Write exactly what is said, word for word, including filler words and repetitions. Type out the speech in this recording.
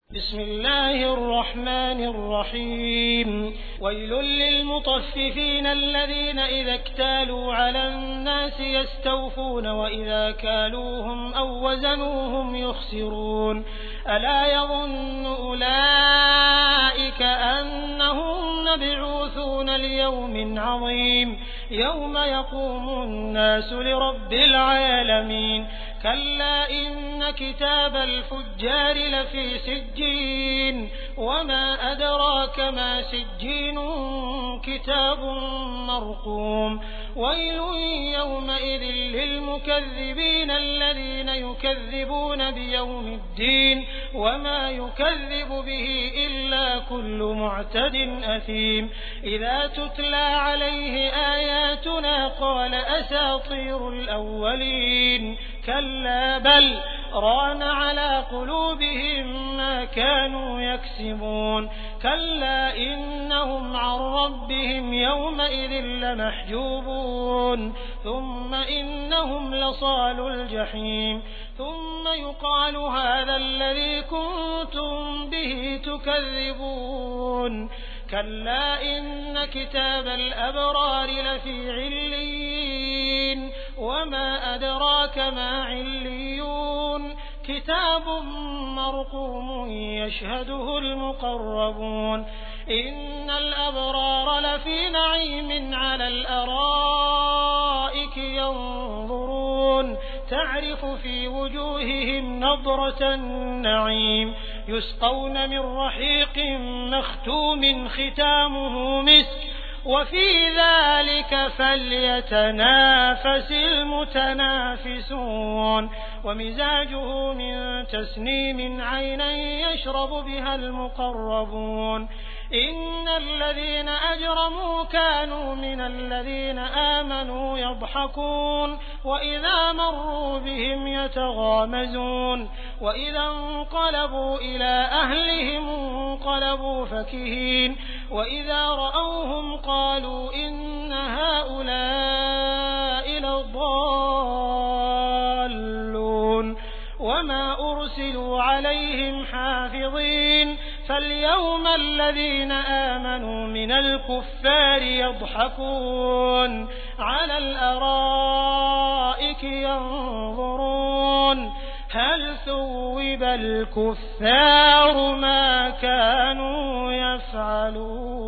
بسم الله الرحمن الرحيم ويل للمطففين الذين إذا اكتالوا على الناس يستوفون وإذا كالوهم أو وزنوهم يخسرون ألا يظن أولئك أنهم مبعوثون ليوم عظيم يوم يقوم الناس لرب العالمين كلا إن كتاب الفجار لفي سجين وما أدراك ما سجين كتاب مرقوم ويل يومئذ للمكذبين الذين يكذبون بيوم الدين وما يكذب به إلا كل معتد أثيم إذا تتلى عليه آياتنا قال أساطير الأولين كلا بل ران على قلوبهم ما كانوا يكسبون كلا إنهم عن ربهم يومئذ لمحجوبون ثم إنهم لصالو الجحيم ثم يقال هذا الذي كنتم به تكذبون كلا إن كتاب الأبرار لفي عليين وما أدراك ما عليون كتاب مرقوم يشهده المقربون إن الأبرار لفي نعيم على الأرائك ينظرون تعرف في وجوههم نضرة النعيم يسقون من رحيق مختوم ختامه مسك وفي ذلك فليتنافس المتنافسون ومزاجه من تسنيم عينا يشرب بها المقربون إن الذين أجرموا كانوا من الذين آمنوا يضحكون وإذا مروا بهم يتغامزون وإذا انقلبوا إلى أهلهم انقلبوا فكهين وإذا رأوهم قالوا إن هؤلاء لضالون وما أرسلوا عليهم حافظين فاليوم الذين آمنوا من الكفار يضحكون على الأرائك ينظرون هل ثوب الكفار ما كانوا يفعلون